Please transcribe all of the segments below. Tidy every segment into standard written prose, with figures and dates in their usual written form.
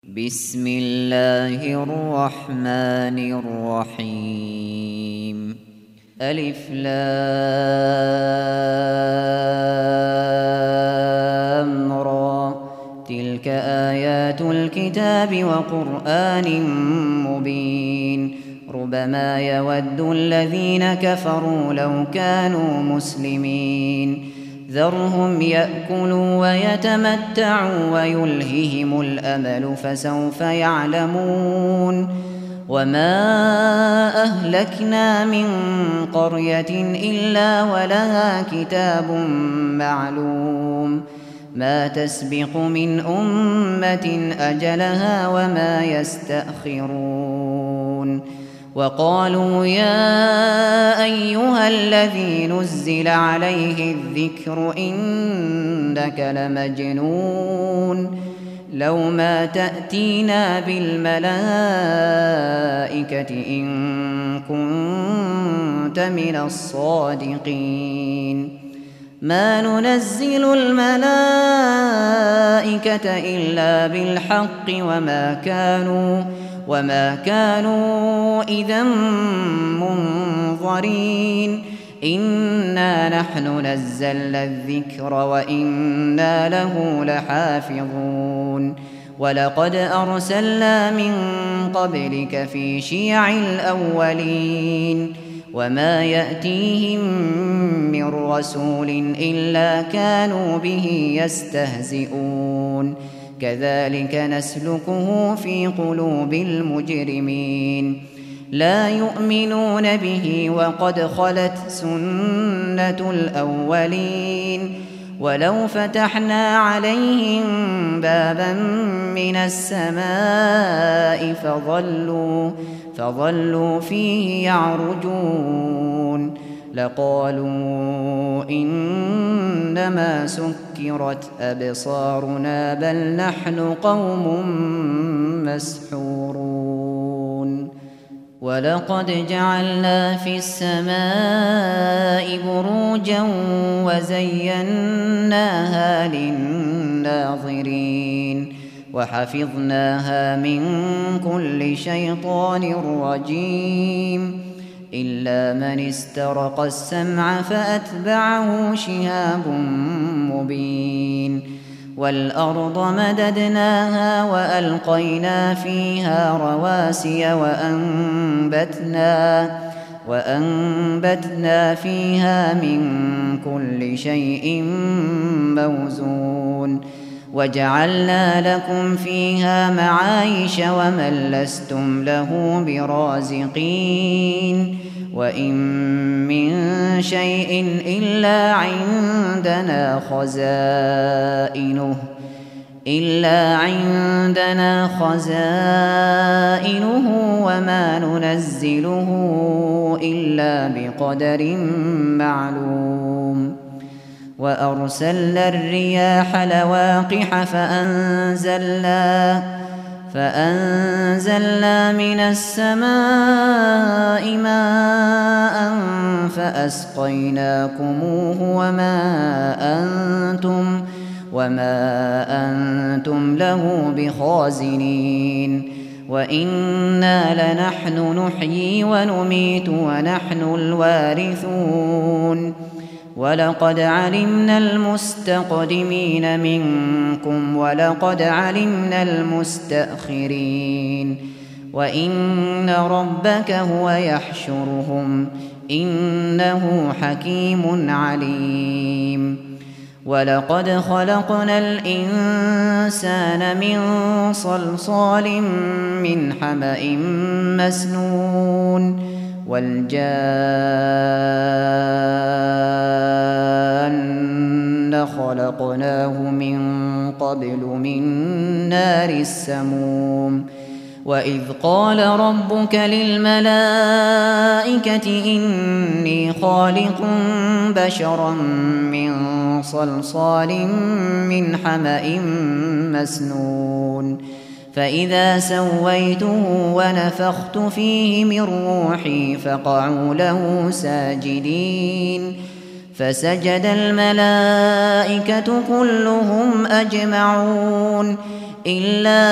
بسم الله الرحمن الرحيم. ألف لام را، تلك آيات الكتاب وقرآن مبين. ربما يود الذين كفروا لو كانوا مسلمين. ذرهم يأكلوا ويتمتعوا ويلههم الأمل فسوف يعلمون. وما أهلكنا من قرية إلا ولها كتاب معلوم، ما تسبق من أمة أجلها وما يستأخرون. وقالوا يا أيها الذي نزل عليه الذكر إنك لمجنون، لو ما تأتينا بالملائكة إن كنت من الصادقين. ما ننزل الملائكة إلا بالحق وما كانوا إذا منظرين. إنا نحن نزلنا الذكر وإنا له لحافظون. ولقد أرسلنا من قبلك في شيع الأولين، وما يأتيهم من رسول إلا كانوا به يستهزئون. كذلك نسلكه في قلوب المجرمين. لا يؤمنون به وقد خلت سنة الأولين. ولو فتحنا عليهم بابا من السماء فظلوا فيه يعرجون لقالوا إنما سكرت أبصارنا بل نحن قوم مسحورون. ولقد جعلنا في السماء بروجا وزيناها للناظرين، وحفظناها من كل شيطان رجيم، إلا من استرق السمع فأتبعه شهاب مبين. والأرض مددناها وألقينا فيها رواسي وأنبتنا فيها من كل شيء موزون. وجعلنا لكم فيها معايش ومن لستم له برازقين. وإن من شيء إلا عندنا خزائنه وما ننزله إلا بقدر معلوم. وأرسلنا الرياح لواقح فأنزلنا من السماء ماء فأسقيناكموه وما أنتم له بخازنين. وإنا لنحن نحيي ونميت ونحن الوارثون. ولقد علمنا المستقدمين منكم ولقد علمنا المستأخرين. وإن ربك هو يحشرهم إنه حكيم عليم. ولقد خلقنا الإنسان من صلصال من حمأ مسنون. والجان خلقناه من قبل من نار السموم. وإذ قال ربك للملائكة إني خالق بشرا من صلصال من حمأ مسنون. فإذا سويته ونفخت فيه من روحي فقعوا له ساجدين. فسجد الملائكة كلهم أجمعون إلا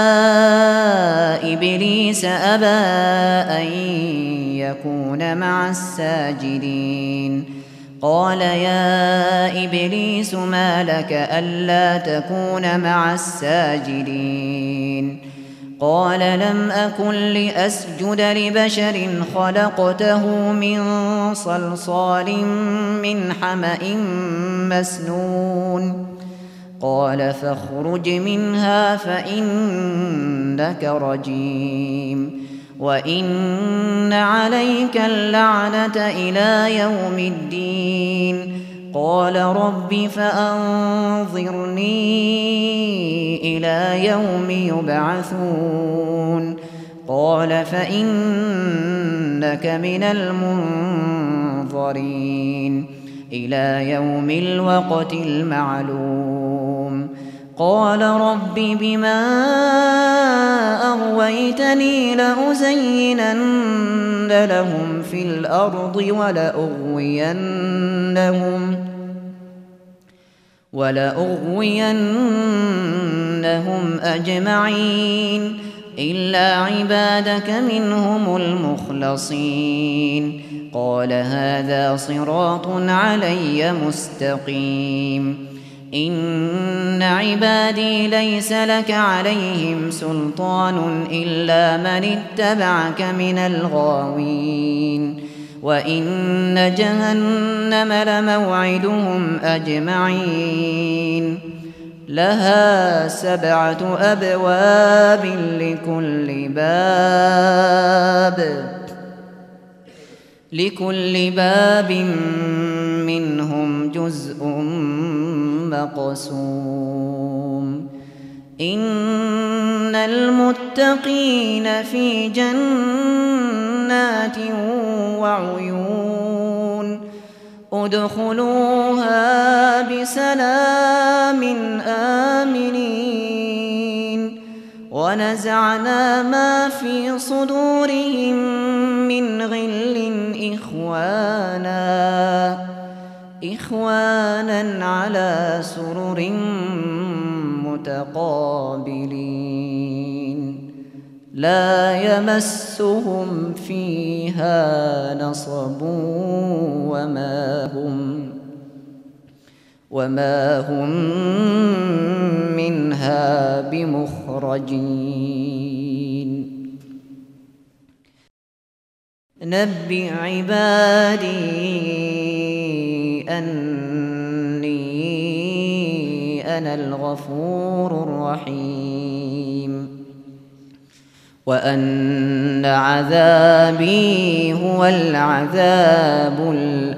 إبليس أبى أن يكون مع الساجدين قال يا إبليس ما لك ألا تكون مع الساجدين قال لم أكن لأسجد لبشر خلقته من صلصال من حمأ مسنون قال فاخرج منها فإنك رجيم وإن عليك اللعنة إلى يوم الدين قال رب فأنظرني إلى يوم يبعثون قال فإنك من المنظرين إلى يوم الوقت المعلوم قال رب بما أغويتني لأزينن لهم في الأرض ولأغوينهم أجمعين إلا عبادك منهم المخلصين قال هذا صراط علي مستقيم إن عبادي ليس لك عليهم سلطان إلا من اتبعك من الغاوين وإن جهنم لموعدهم أجمعين لها 7 أبواب لكل باب منهم جزء مقسوم إن المتقين في جنات وعيون ادخلوها بسلام آمنين ونزعنا ما في صدورهم من غل إخوانا على سرر متقابلين لا يمسهم فيها نصب وما هم منها بمخرجين نبئ عبادي أني أنا الغفور الرحيم وأن عذابي هو العذاب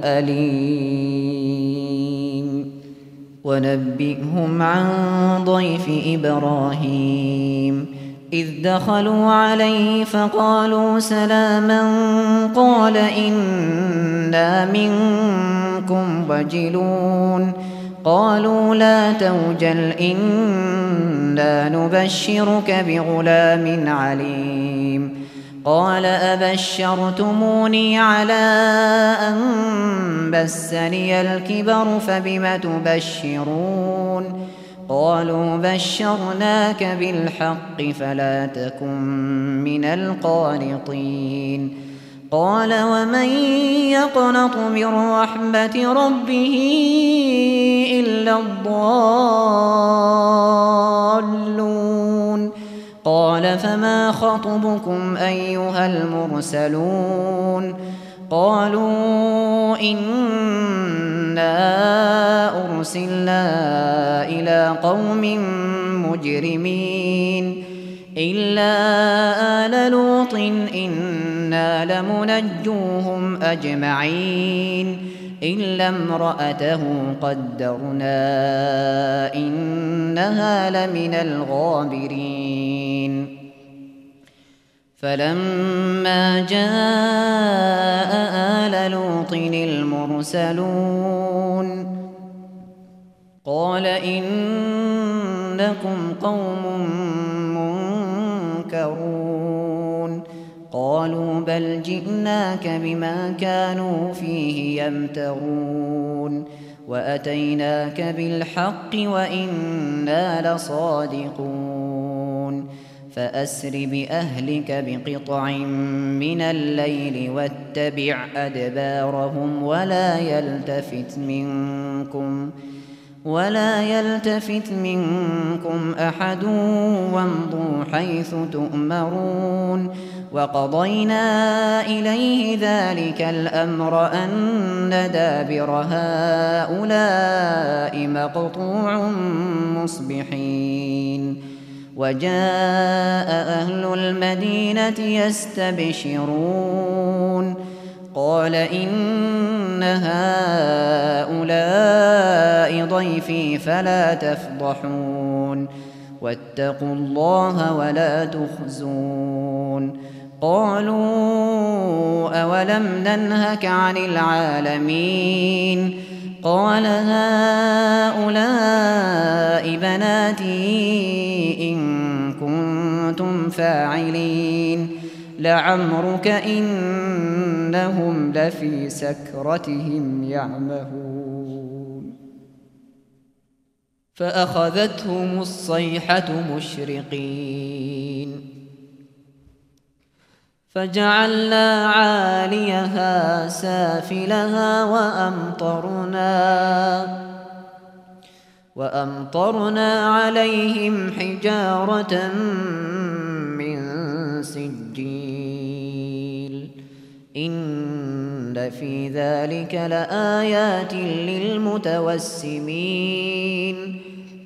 الأليم ونبئهم عن ضيف إبراهيم إذ دخلوا عليه فقالوا سلاما قال إنا منكم وجلون قالوا لا توجل إنا نبشرك بغلام عليم قال أبشرتموني على أن مسني الكبر فبم تبشرون قالوا بشرناك بالحق فلا تكن من القانطين قال ومن يقنط من رحمة ربه إلا الضالون قال فما خطبكم أيها المرسلون قالوا إنا أرسلنا إلى قوم مجرمين إلا آل لوط إنا لمنجوهم أجمعين إلا امرأته قدرنا إنها لمن الغابرين فلما جاء آل لوط المرسلون قال إنكم قوم منكرون قالوا بل جئناك بما كانوا فيه يمترون وأتيناك بالحق وإنا لصادقون فأسر بأهلك بقطع من الليل واتبع أدبارهم ولا يلتفت منكم أحد وامضوا حيث تؤمرون. وقضينا إليه ذلك الأمر أن دابر هؤلاء مقطوع مصبحين. وجاء أهل المدينة يستبشرون قال إن هؤلاء ضيفي فلا تفضحون واتقوا الله ولا تخزون. قالوا أولم ننهك عن العالمين؟ قال هؤلاء بناتي إن كنتم فاعلين لعمرك إنهم لفي سكرتهم يعمهون. فأخذتهم الصيحة مشرقين فجعلنا عاليها سافلها وأمطرنا عليهم حجارة من سجيل. إن في ذلك لآيات للمتوسمين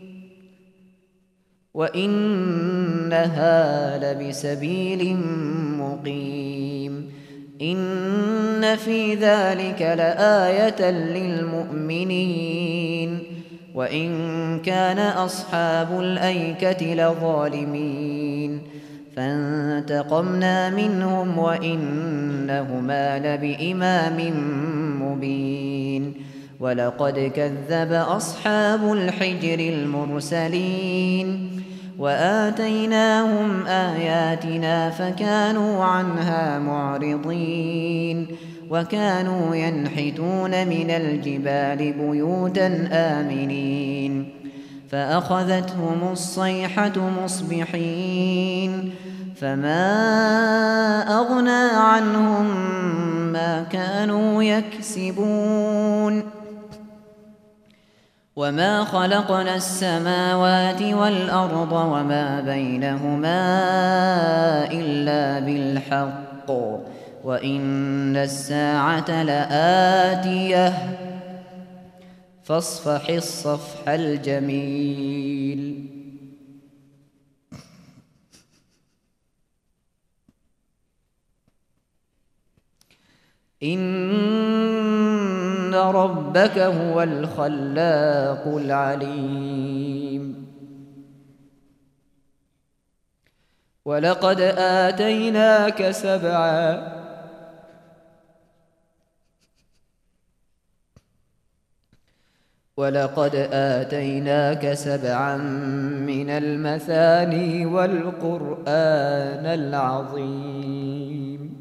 وإنها لبسبيل مقيم. إن في ذلك لآية للمؤمنين وإن كان أصحاب الأيكة لظالمين. فانتقمنا منهم وإنهما لبإمام مبين. ولقد كذب أصحاب الحجر المرسلين وآتيناهم آياتنا فكانوا عنها معرضين. وكانوا ينحتون من الجبال بيوتا آمنين. فأخذتهم الصيحة مصبحين فما أغنى عنهم ما كانوا يكسبون. وما خلقنا السماوات والأرض وما بينهما إلا بالحق وإن الساعة لآتية فاصفح الصفح الجميل. إن ربك هو الخلاق العليم. ولقد آتيناك سبعا من المثاني والقرآن العظيم.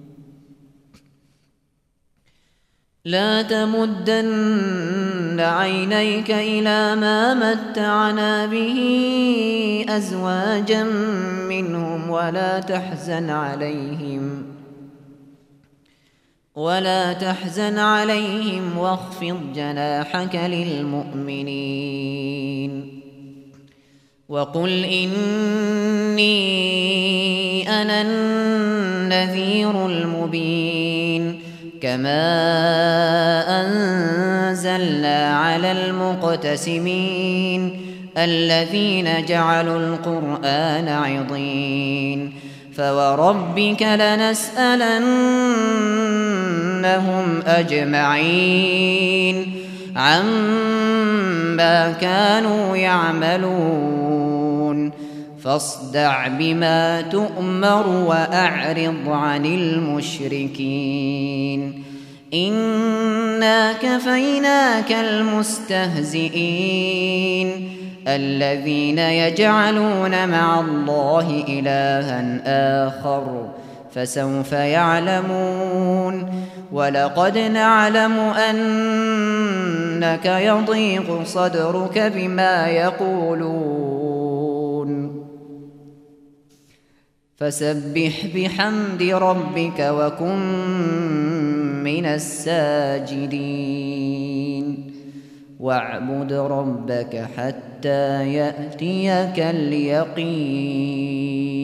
لا تمدن عينيك إلى ما متعنا به أزواجا منهم ولا تحزن عليهم واخفض جناحك للمؤمنين. وقل إني أنا النذير المبين. كما أنزلنا على المقتسمين الذين جعلوا القرآن عضين. فوربك لنسألنهم أجمعين عما كانوا يعملون. فاصدع بما تؤمر وأعرض عن المشركين. إنا كفيناك المستهزئين الذين يجعلون مع الله إلها آخر فسوف يعلمون. ولقد نعلم أنك يضيق صدرك بما يقولون فسبح بحمد ربك وكن من الساجدين واعبد ربك حتى يأتيك اليقين